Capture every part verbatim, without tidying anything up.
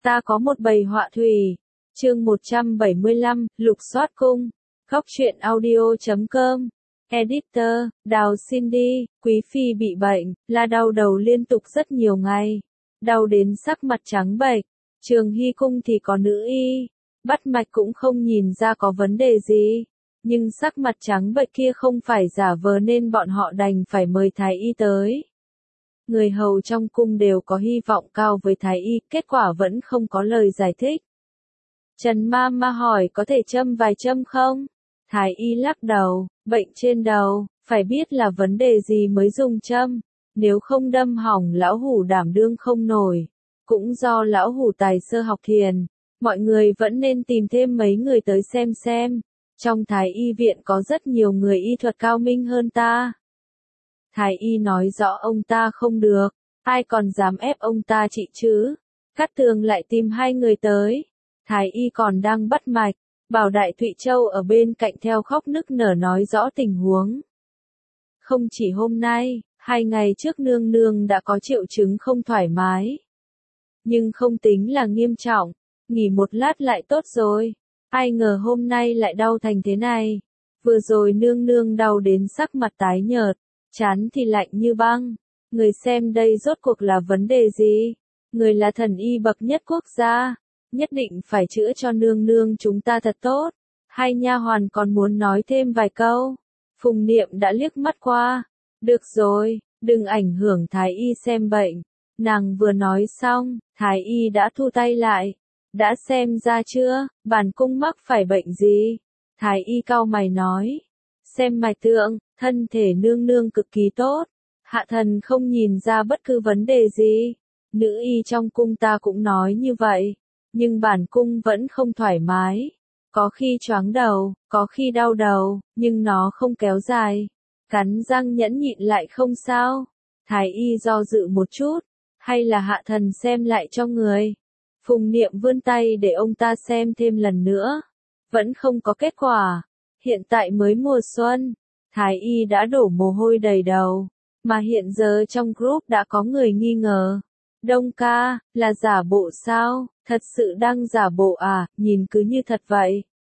Ta có một bầy họa thủy. Chương một trăm bảy mươi lăm, lục soát cung. Góc truyện audio chấm com. Editor, Đào Cindy, Quý Phi bị bệnh, là đau đầu liên tục rất nhiều ngày. Đau đến sắc mặt trắng bệch. Trường Hy Cung thì có nữ y. Bắt mạch cũng không nhìn ra có vấn đề gì. Nhưng sắc mặt trắng bệch kia không phải giả vờ nên bọn họ đành phải mời thái y tới. Người hầu trong cung đều có hy vọng cao với thái y, kết quả vẫn không có lời giải thích. Trần Ma Ma hỏi có thể châm vài châm không? Thái y lắc đầu, bệnh trên đầu, phải biết là vấn đề gì mới dùng châm, nếu không đâm hỏng lão hủ đảm đương không nổi. Cũng do lão hủ tài sơ học thiền, mọi người vẫn nên tìm thêm mấy người tới xem xem. Trong thái y viện có rất nhiều người y thuật cao minh hơn ta. Thái y nói rõ ông ta không được, ai còn dám ép ông ta trị chứ? Cát Tường lại tìm hai người tới. Thái y còn đang bắt mạch, Bảo Đại Thụy Châu ở bên cạnh theo khóc nức nở nói rõ tình huống. Không chỉ hôm nay, hai ngày trước nương nương đã có triệu chứng không thoải mái. Nhưng không tính là nghiêm trọng, nghỉ một lát lại tốt rồi. Ai ngờ hôm nay lại đau thành thế này. Vừa rồi nương nương đau đến sắc mặt tái nhợt, trán thì lạnh như băng. Người xem đây rốt cuộc là vấn đề gì? Người là thần y bậc nhất quốc gia, nhất định phải chữa cho nương nương chúng ta thật tốt. Hai nha hoàn còn muốn nói thêm vài câu. Phùng Niệm đã liếc mắt qua. Được rồi, đừng ảnh hưởng thái y xem bệnh. Nàng vừa nói xong, thái y đã thu tay lại. Đã xem ra chưa, bản cung mắc phải bệnh gì? Thái y cau mày nói. Xem mạch tượng, thân thể nương nương cực kỳ tốt. Hạ thần không nhìn ra bất cứ vấn đề gì. Nữ y trong cung ta cũng nói như vậy. Nhưng bản cung vẫn không thoải mái. Có khi choáng đầu, có khi đau đầu, nhưng nó không kéo dài. Cắn răng nhẫn nhịn lại không sao. Thái y do dự một chút. Hay là hạ thần xem lại cho người. Phùng Niệm vươn tay để ông ta xem thêm lần nữa. Vẫn không có kết quả. Hiện tại mới mùa xuân. Thái y đã đổ mồ hôi đầy đầu. Mà hiện giờ trong group đã có người nghi ngờ. Đông ca, là giả bộ sao? Thật sự đang giả bộ à, nhìn cứ như thật vậy.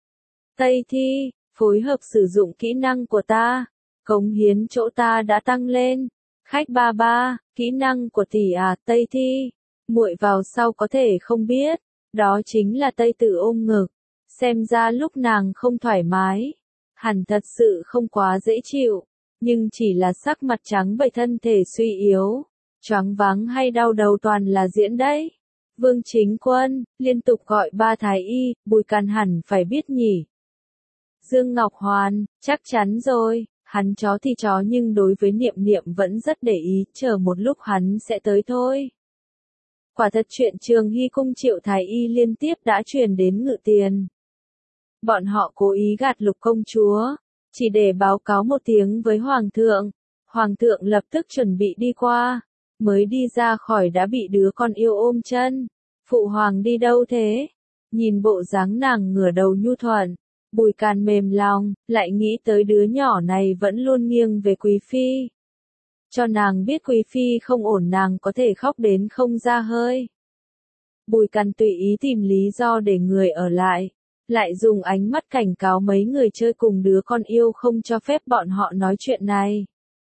Tây Thi, phối hợp sử dụng kỹ năng của ta. Cống hiến chỗ ta đã tăng lên. Khách ba ba, kỹ năng của tỷ à, Tây Thi. Muội vào sau có thể không biết. Đó chính là Tây Tử ôm ngực. Xem ra lúc nàng không thoải mái. Hẳn thật sự không quá dễ chịu. Nhưng chỉ là sắc mặt trắng bệch thân thể suy yếu. Choáng váng hay đau đầu toàn là diễn đấy. Vương Chính Quân, liên tục gọi ba thái y, Bùi Càn hẳn phải biết nhỉ. Dương Ngọc Hoàn, chắc chắn rồi, hắn chó thì chó nhưng đối với Niệm Niệm vẫn rất để ý, chờ một lúc hắn sẽ tới thôi. Quả thật chuyện Trường Hy Cung triệu thái y liên tiếp đã truyền đến Ngự Tiền. Bọn họ cố ý gạt Lục công chúa, chỉ để báo cáo một tiếng với Hoàng thượng. Hoàng thượng lập tức chuẩn bị đi qua. Mới đi ra khỏi đã bị đứa con yêu ôm chân. Phụ hoàng đi đâu thế? Nhìn bộ dáng nàng ngửa đầu nhu thuận, Bùi Càn mềm lòng, lại nghĩ tới đứa nhỏ này vẫn luôn nghiêng về Quý Phi. Cho nàng biết Quý Phi không ổn nàng có thể khóc đến không ra hơi. Bùi Càn tùy ý tìm lý do để người ở lại, lại dùng ánh mắt cảnh cáo mấy người chơi cùng đứa con yêu không cho phép bọn họ nói chuyện này.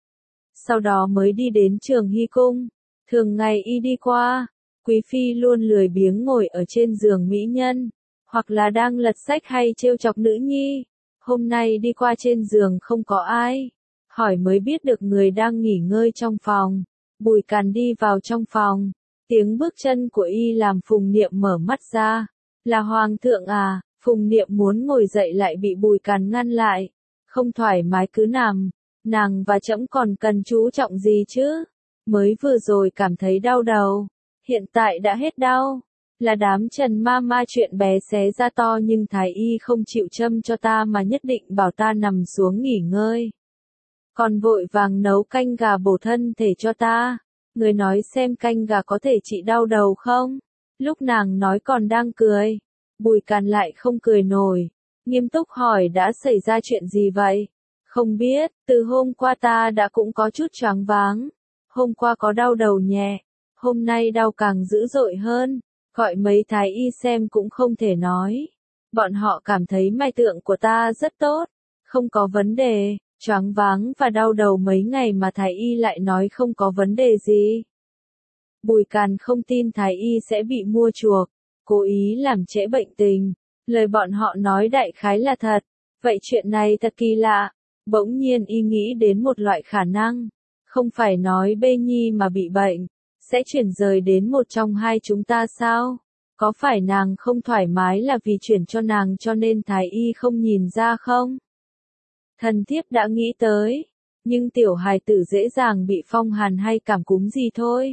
Sau đó mới đi đến Trường Hy Cung. Thường ngày y đi qua, Quý Phi luôn lười biếng ngồi ở trên giường mỹ nhân, hoặc là đang lật sách hay trêu chọc nữ nhi. Hôm nay đi qua trên giường không có ai, hỏi mới biết được người đang nghỉ ngơi trong phòng. Bùi Càn đi vào trong phòng, tiếng bước chân của y làm Phùng Niệm mở mắt ra. Là Hoàng thượng à? Phùng Niệm muốn ngồi dậy lại bị Bùi Càn ngăn lại. Không thoải mái cứ nằm. Nàng và trẫm còn cần chú trọng gì chứ? Mới vừa rồi cảm thấy đau đầu, hiện tại đã hết đau. Là đám Trần Ma Ma chuyện bé xé ra to nhưng thái y không chịu châm cho ta mà nhất định bảo ta nằm xuống nghỉ ngơi. Còn vội vàng nấu canh gà bổ thân thể cho ta. Người nói xem canh gà có thể trị đau đầu không? Lúc nàng nói còn đang cười. Bùi Càn lại không cười nổi. Nghiêm túc hỏi đã xảy ra chuyện gì vậy? Không biết, từ hôm qua ta đã cũng có chút choáng váng. Hôm qua có đau đầu nhẹ, hôm nay đau càng dữ dội hơn. Gọi mấy thái y xem cũng không thể nói. Bọn họ cảm thấy mai tượng của ta rất tốt, không có vấn đề, choáng váng và đau đầu mấy ngày mà thái y lại nói không có vấn đề gì. Bùi Càn không tin thái y sẽ bị mua chuộc, cố ý làm trễ bệnh tình, lời bọn họ nói đại khái là thật, vậy chuyện này thật kỳ lạ, bỗng nhiên y nghĩ đến một loại khả năng, không phải nói Bê Nhi mà bị bệnh, sẽ chuyển rời đến một trong hai chúng ta sao? Có phải nàng không thoải mái là vì chuyển cho nàng cho nên thái y không nhìn ra không? Thần thiếp đã nghĩ tới, nhưng tiểu hài tử dễ dàng bị phong hàn hay cảm cúm gì thôi.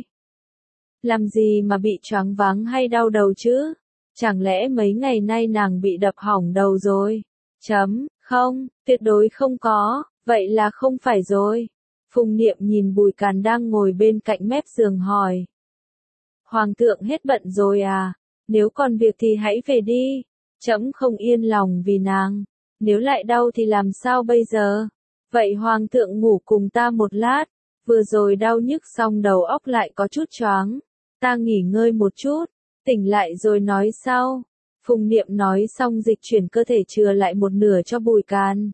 Làm gì mà bị choáng váng hay đau đầu chứ? Chẳng lẽ mấy ngày nay nàng bị đập hỏng đầu rồi? Chấm, không, tuyệt đối không có, vậy là không phải rồi. Phùng Niệm nhìn Bùi Càn đang ngồi bên cạnh mép giường hỏi. Hoàng thượng hết bận rồi à? Nếu còn việc thì hãy về đi. Trẫm không yên lòng vì nàng. Nếu lại đau thì làm sao bây giờ? Vậy hoàng thượng ngủ cùng ta một lát. Vừa rồi đau nhức xong đầu óc lại có chút choáng. Ta nghỉ ngơi một chút, tỉnh lại rồi nói sau. Phùng Niệm nói xong dịch chuyển cơ thể chừa lại một nửa cho Bùi Càn.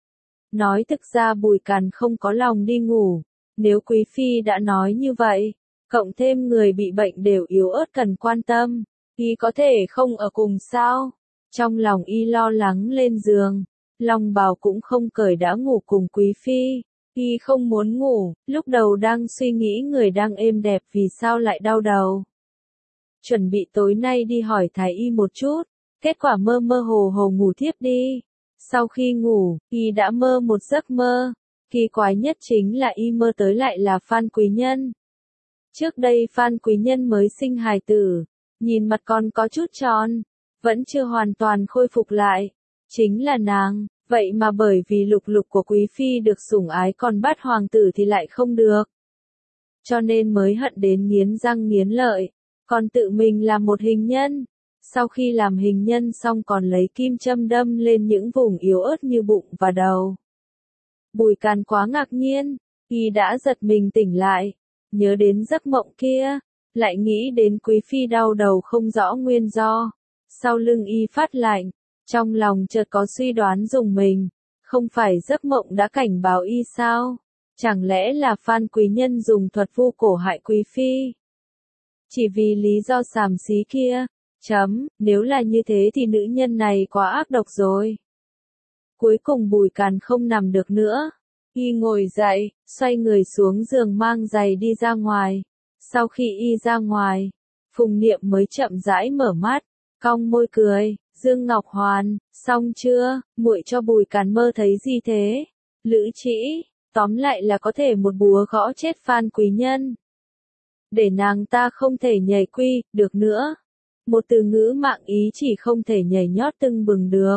Nói thực ra Bùi Càn không có lòng đi ngủ. Nếu Quý Phi đã nói như vậy, cộng thêm người bị bệnh đều yếu ớt cần quan tâm, y có thể không ở cùng sao? Trong lòng y lo lắng lên giường, lòng bào cũng không cởi đã ngủ cùng Quý Phi. Y không muốn ngủ, lúc đầu đang suy nghĩ người đang êm đẹp vì sao lại đau đầu. Chuẩn bị tối nay đi hỏi thái y một chút, kết quả mơ mơ hồ hồ ngủ thiếp đi. Sau khi ngủ, y đã mơ một giấc mơ. Kỳ quái nhất chính là y mơ tới lại là Phan Quý Nhân. Trước đây Phan Quý Nhân mới sinh hài tử, nhìn mặt còn có chút tròn, vẫn chưa hoàn toàn khôi phục lại. Chính là nàng, vậy mà bởi vì lục lục của Quý Phi được sủng ái còn bắt hoàng tử thì lại không được. Cho nên mới hận đến nghiến răng nghiến lợi, còn tự mình làm một hình nhân. Sau khi làm hình nhân xong còn lấy kim châm đâm lên những vùng yếu ớt như bụng và đầu. Bùi Càn quá ngạc nhiên, y đã giật mình tỉnh lại, nhớ đến giấc mộng kia, lại nghĩ đến Quý Phi đau đầu không rõ nguyên do. Sau lưng y phát lạnh, trong lòng chợt có suy đoán dùng mình, không phải giấc mộng đã cảnh báo y sao? Chẳng lẽ là Phan Quý Nhân dùng thuật vu cổ hại Quý Phi? Chỉ vì lý do xàm xí kia, chấm, nếu là như thế thì nữ nhân này quá ác độc rồi. Cuối cùng Bùi Càn không nằm được nữa, y ngồi dậy, xoay người xuống giường mang giày đi ra ngoài. Sau khi y ra ngoài, Phùng Niệm mới chậm rãi mở mắt, cong môi cười, Dương Ngọc Hoàn, xong chưa, muội cho Bùi Càn mơ thấy gì thế? Lữ Trĩ, tóm lại là có thể một búa gõ chết Phan Quý Nhân. Để nàng ta không thể nhảy quy, được nữa. Một từ ngữ mạng ý chỉ không thể nhảy nhót tưng bừng được.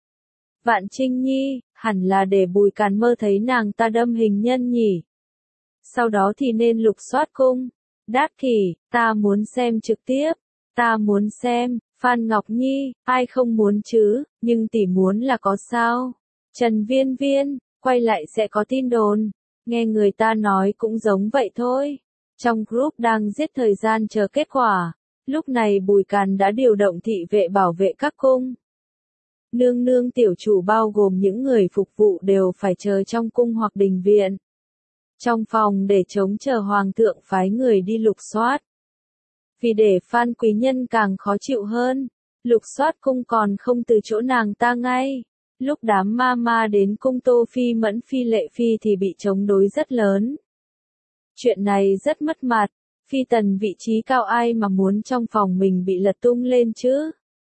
Vạn Trinh Nhi, hẳn là để Bùi Càn mơ thấy nàng ta đâm hình nhân nhỉ. Sau đó thì nên lục soát cung. Đát Kỷ, ta muốn xem trực tiếp. Ta muốn xem, Phan Ngọc Nhi, ai không muốn chứ, nhưng tỷ muốn là có sao. Trần Viên Viên, quay lại sẽ có tin đồn. Nghe người ta nói cũng giống vậy thôi. Trong group đang giết thời gian chờ kết quả. Lúc này Bùi Càn đã điều động thị vệ bảo vệ các cung. Nương nương tiểu chủ bao gồm những người phục vụ đều phải chờ trong cung hoặc đình viện. Trong phòng để chống chờ hoàng thượng phái người đi lục soát. Vì để Phan Quý Nhân càng khó chịu hơn, lục soát cung còn không từ chỗ nàng ta ngay. Lúc đám ma ma đến cung Tô Phi Mẫn Phi Lệ Phi thì bị chống đối rất lớn. Chuyện này rất mất mặt, Phi tần vị trí cao ai mà muốn trong phòng mình bị lật tung lên chứ.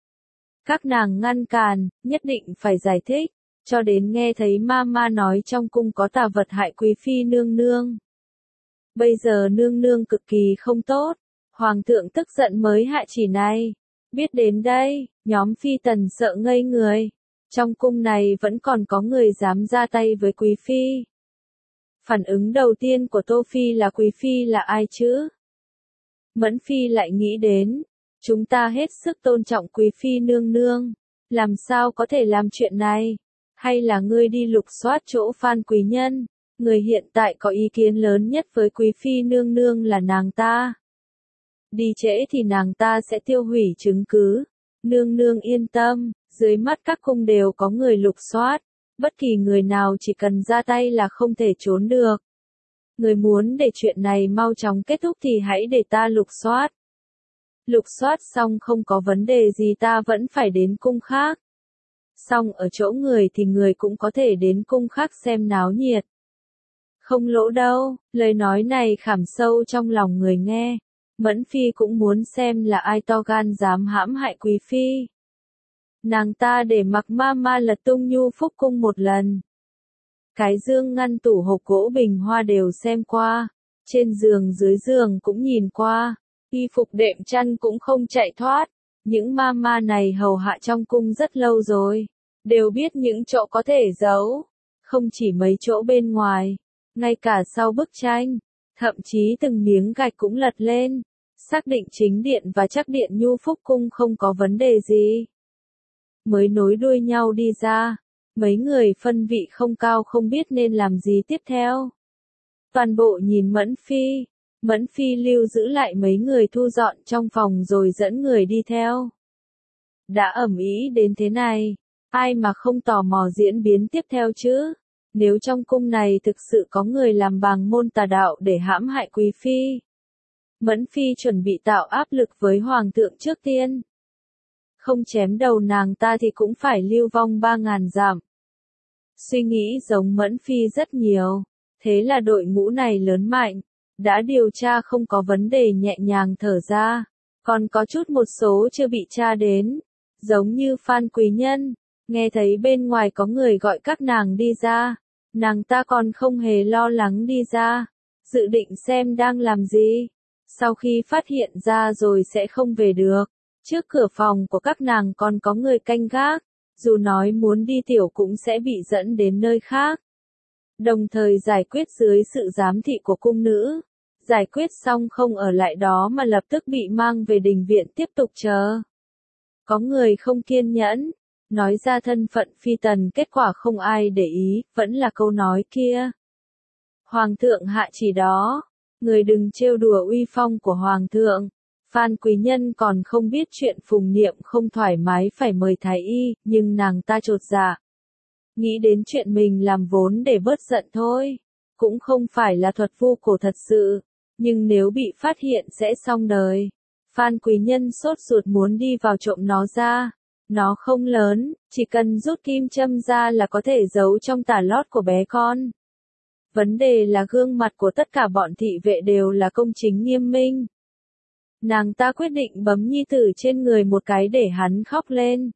Các nàng ngăn cản, nhất định phải giải thích, cho đến nghe thấy ma ma nói trong cung có tà vật hại Quý Phi nương nương. Bây giờ nương nương cực kỳ không tốt, hoàng thượng tức giận mới hạ chỉ này. Biết đến đây, nhóm Phi tần sợ ngây người. Trong cung này vẫn còn có người dám ra tay với Quý Phi. Phản ứng đầu tiên của Tô Phi là Quý Phi là ai chứ? Mẫn Phi lại nghĩ đến, chúng ta hết sức tôn trọng Quý Phi nương nương, làm sao có thể làm chuyện này? Hay là ngươi đi lục soát chỗ Phan Quý Nhân, người hiện tại có ý kiến lớn nhất với Quý Phi nương nương là nàng ta. đi trễ thì nàng ta sẽ tiêu hủy chứng cứ. Nương nương yên tâm, dưới mắt các cung đều có người lục soát, bất kỳ người nào chỉ cần ra tay là không thể trốn được. Người muốn để chuyện này mau chóng kết thúc thì hãy để ta lục soát. Lục soát xong không có vấn đề gì ta vẫn phải đến cung khác. Xong ở chỗ người thì người cũng có thể đến cung khác xem náo nhiệt. Không lỗ đâu, lời nói này khảm sâu trong lòng người nghe. Mẫn Phi cũng muốn xem là ai to gan dám hãm hại Quý Phi. Nàng ta để mặc ma ma lật tung nhu phúc cung một lần. Cái dương ngăn tủ hộp gỗ bình hoa đều xem qua. Trên giường dưới giường cũng nhìn qua. Y phục đệm chăn cũng không chạy thoát. Những ma ma này hầu hạ trong cung rất lâu rồi. Đều biết những chỗ có thể giấu. Không chỉ mấy chỗ bên ngoài. Ngay cả sau bức tranh. Thậm chí từng miếng gạch cũng lật lên. Xác định chính điện và chắc điện nhu phúc cung không có vấn đề gì. Mới nối đuôi nhau đi ra. Mấy người phân vị không cao không biết nên làm gì tiếp theo. Toàn bộ nhìn Mẫn Phi. Mẫn Phi lưu giữ lại mấy người thu dọn trong phòng rồi dẫn người đi theo. Đã ầm ĩ đến thế này. Ai mà không tò mò diễn biến tiếp theo chứ? Nếu trong cung này thực sự có người làm bàng môn tà đạo để hãm hại Quý Phi. Mẫn Phi chuẩn bị tạo áp lực với Hoàng thượng trước tiên. Không chém đầu nàng ta thì cũng phải lưu vong ba ngàn dặm. Suy nghĩ giống Mẫn Phi rất nhiều. Thế là đội ngũ này lớn mạnh. Đã điều tra không có vấn đề nhẹ nhàng thở ra. Còn có chút một số chưa bị tra đến. Giống như Phan Quý Nhân. Nghe thấy bên ngoài có người gọi các nàng đi ra. Nàng ta còn không hề lo lắng đi ra. Dự định xem đang làm gì. Sau khi phát hiện ra rồi sẽ không về được. Trước cửa phòng của các nàng còn có người canh gác. Dù nói muốn đi tiểu cũng sẽ bị dẫn đến nơi khác. Đồng thời giải quyết dưới sự giám thị của cung nữ. Giải quyết xong không ở lại đó mà lập tức bị mang về đình viện tiếp tục chờ. Có người không kiên nhẫn. Nói ra thân phận phi tần kết quả không ai để ý, vẫn là câu nói kia. Hoàng thượng hạ chỉ đó. Người đừng trêu đùa uy phong của Hoàng thượng. Phan Quý Nhân còn không biết chuyện Phùng Niệm không thoải mái phải mời thái y, nhưng nàng ta chột dạ. Nghĩ đến chuyện mình làm vốn để bớt giận thôi. Cũng không phải là thuật vu cổ thật sự. Nhưng nếu bị phát hiện sẽ xong đời. Phan Quý Nhân sốt ruột muốn đi vào trộm nó ra. Nó không lớn, chỉ cần rút kim châm ra là có thể giấu trong tà lót của bé con. Vấn đề là gương mặt của tất cả bọn thị vệ đều là công chính nghiêm minh. Nàng ta quyết định bấm nhi tử trên người một cái để hắn khóc lên.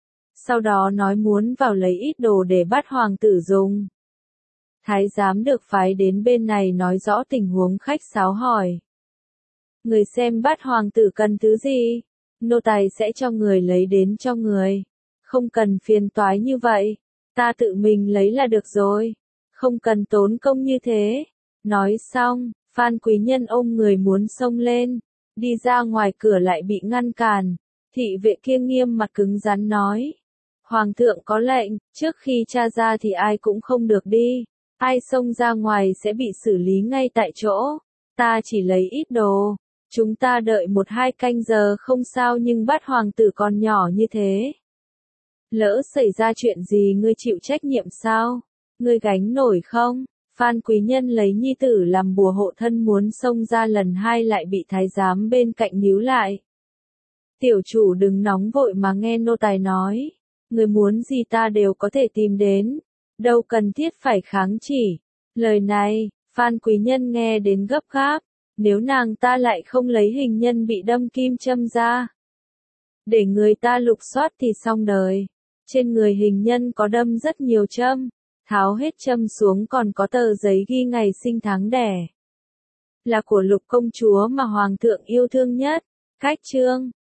Sau đó nói muốn vào lấy ít đồ để bắt hoàng tử dùng. Thái giám được phái đến bên này nói rõ tình huống khách sáo hỏi. Người xem bắt hoàng tử cần thứ gì? Nô tài sẽ cho người lấy đến cho người. Không cần phiền toái như vậy. Ta tự mình lấy là được rồi. Không cần tốn công như thế. Nói xong, Phan Quý Nhân ôm người muốn xông lên. Đi ra ngoài cửa lại bị ngăn cản. Thị vệ kia nghiêm mặt cứng rắn nói. Hoàng thượng có lệnh, trước khi tra ra thì ai cũng không được đi. Ai xông ra ngoài sẽ bị xử lý ngay tại chỗ. Ta chỉ lấy ít đồ. Chúng ta đợi một hai canh giờ không sao nhưng bắt hoàng tử còn nhỏ như thế. Lỡ xảy ra chuyện gì ngươi chịu trách nhiệm sao? Ngươi gánh nổi không? Phan Quý Nhân lấy nhi tử làm bùa hộ thân muốn xông ra lần hai lại bị thái giám bên cạnh níu lại. Tiểu chủ đừng nóng vội mà nghe nô tài nói. Người muốn gì ta đều có thể tìm đến. Đâu cần thiết phải kháng chỉ. Lời này, Phan Quý Nhân nghe đến gấp gáp. Nếu nàng ta lại không lấy hình nhân bị đâm kim châm ra. Để người ta lục soát thì xong đời. Trên người hình nhân có đâm rất nhiều châm. Tháo hết châm xuống còn có tờ giấy ghi ngày sinh tháng đẻ. Là của Lục công chúa mà Hoàng thượng yêu thương nhất. Cách chương